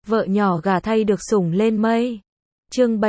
vợ nhỏ gả thay được sủng lên mây. Chương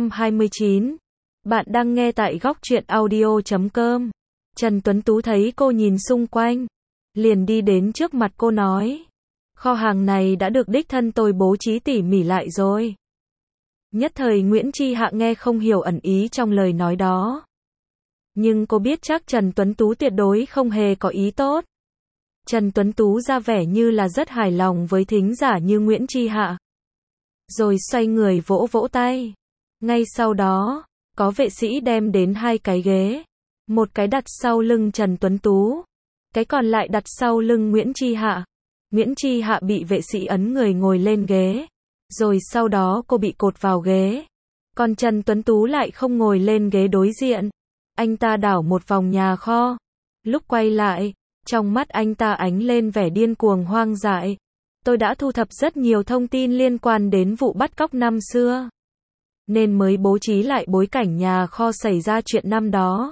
729. Bạn đang nghe tại góc truyện audio.com. Trần Tuấn Tú thấy cô nhìn xung quanh, liền đi đến trước mặt cô nói: kho hàng này đã được đích thân tôi bố trí tỉ mỉ lại rồi. Nhất thời Nguyễn Chi Hạ nghe không hiểu ẩn ý trong lời nói đó. Nhưng cô biết chắc Trần Tuấn Tú tuyệt đối không hề có ý tốt. Trần Tuấn Tú ra vẻ như là rất hài lòng với thính giả như Nguyễn Chi Hạ. Rồi xoay người vỗ vỗ tay. Ngay sau đó, có vệ sĩ đem đến 2 cái ghế. Một cái đặt sau lưng Trần Tuấn Tú, cái còn lại đặt sau lưng Nguyễn Chi Hạ. Nguyễn Chi Hạ bị vệ sĩ ấn người ngồi lên ghế. Rồi sau đó cô bị cột vào ghế. Còn Trần Tuấn Tú lại không ngồi lên ghế đối diện. Anh ta đảo một vòng nhà kho. Lúc quay lại, trong mắt anh ta ánh lên vẻ điên cuồng hoang dại. Tôi đã thu thập rất nhiều thông tin liên quan đến vụ bắt cóc năm xưa, nên mới bố trí lại bối cảnh nhà kho xảy ra chuyện năm đó.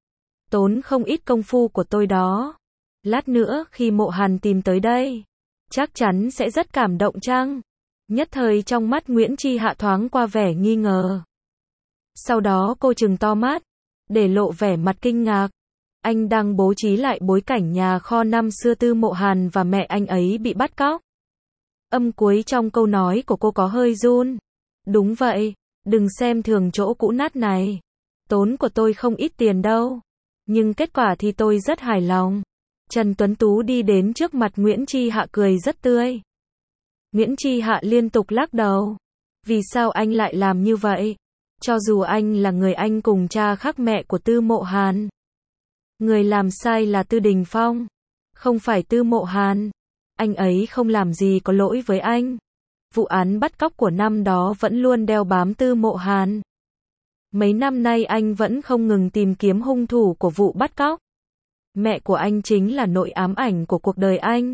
Tốn không ít công phu của tôi đó. Lát nữa khi Mộ Hàn tìm tới đây, chắc chắn sẽ rất cảm động chăng? Nhất thời trong mắt Nguyễn Chi Hạ thoáng qua vẻ nghi ngờ. Sau đó cô trừng to mắt, để lộ vẻ mặt kinh ngạc. Anh đang bố trí lại bối cảnh nhà kho năm xưa Tư Mộ Hàn và mẹ anh ấy bị bắt cóc. Âm cuối trong câu nói của cô có hơi run. Đúng vậy, đừng xem thường chỗ cũ nát này. Tốn của tôi không ít tiền đâu. Nhưng kết quả thì tôi rất hài lòng. Trần Tuấn Tú đi đến trước mặt Nguyễn Chi Hạ cười rất tươi. Nguyễn Chi Hạ liên tục lắc đầu. Vì sao anh lại làm như vậy? Cho dù anh là người anh cùng cha khác mẹ của Tư Mộ Hàn. Người làm sai là Tư Đình Phong, không phải Tư Mộ Hàn. Anh ấy không làm gì có lỗi với anh. Vụ án bắt cóc của năm đó vẫn luôn đeo bám Tư Mộ Hàn. Mấy năm nay anh vẫn không ngừng tìm kiếm hung thủ của vụ bắt cóc. Mẹ của anh chính là nỗi ám ảnh của cuộc đời anh.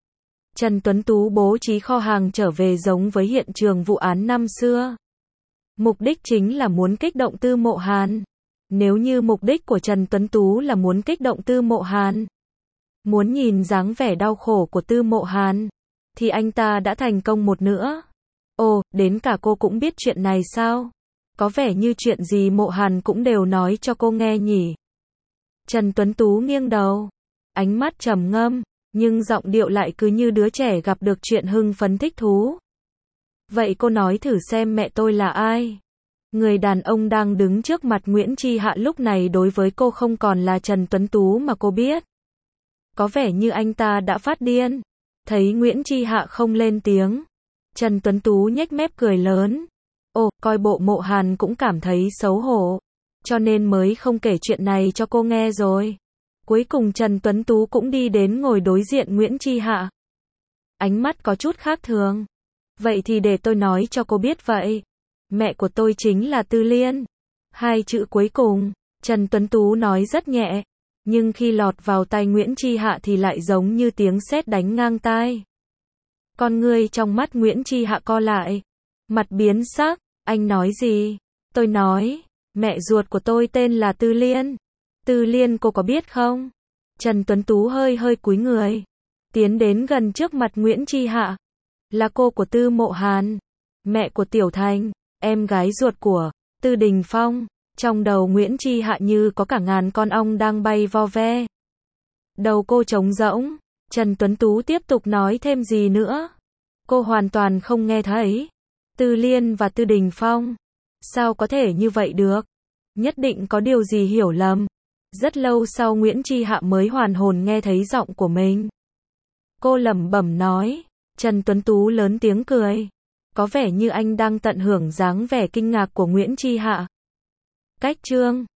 Trần Tuấn Tú bố trí kho hàng trở về giống với hiện trường vụ án năm xưa. Mục đích chính là muốn kích động Tư Mộ Hàn. Nếu như mục đích của Trần Tuấn Tú là muốn kích động Tư Mộ Hàn, muốn nhìn dáng vẻ đau khổ của Tư Mộ Hàn, thì anh ta đã thành công một nữa. Ồ, đến cả cô cũng biết chuyện này sao? Có vẻ như chuyện gì Mộ Hàn cũng đều nói cho cô nghe nhỉ? Trần Tuấn Tú nghiêng đầu, ánh mắt trầm ngâm, nhưng giọng điệu lại cứ như đứa trẻ gặp được chuyện hưng phấn thích thú. Vậy cô nói thử xem mẹ tôi là ai? Người đàn ông đang đứng trước mặt Nguyễn Chi Hạ lúc này đối với cô không còn là Trần Tuấn Tú mà cô biết. Có vẻ như anh ta đã phát điên. Thấy Nguyễn Chi Hạ không lên tiếng, Trần Tuấn Tú nhếch mép cười lớn. Ồ, coi bộ Mộ Hàn cũng cảm thấy xấu hổ, cho nên mới không kể chuyện này cho cô nghe rồi. Cuối cùng Trần Tuấn Tú cũng đi đến ngồi đối diện Nguyễn Chi Hạ. Ánh mắt có chút khác thường. Vậy thì để tôi nói cho cô biết vậy. Mẹ của tôi chính là Tư Liên. 2 chữ cuối cùng, Trần Tuấn Tú nói rất nhẹ, nhưng khi lọt vào tai Nguyễn Chi Hạ thì lại giống như tiếng sét đánh ngang tai. Con ngươi trong mắt Nguyễn Chi Hạ co lại, mặt biến sắc. Anh nói gì? Tôi nói, mẹ ruột của tôi tên là Tư Liên. Tư Liên cô có biết không? Trần Tuấn Tú hơi cúi người, tiến đến gần trước mặt Nguyễn Chi Hạ. Là cô của Tư Mộ Hàn, mẹ của Tiểu Thành, em gái ruột của Tư Đình Phong. Trong đầu Nguyễn Chi Hạ như có cả ngàn con ong đang bay vo ve. Đầu cô trống rỗng. Trần Tuấn Tú tiếp tục nói thêm gì nữa. Cô hoàn toàn không nghe thấy. Tư Liên và Tư Đình Phong. Sao có thể như vậy được? Nhất định có điều gì hiểu lầm. Rất lâu sau Nguyễn Chi Hạ mới hoàn hồn nghe thấy giọng của mình. Cô lẩm bẩm nói. Trần Tuấn Tú lớn tiếng cười. Có vẻ như anh đang tận hưởng dáng vẻ kinh ngạc của Nguyễn Chi Hạ. Cách chương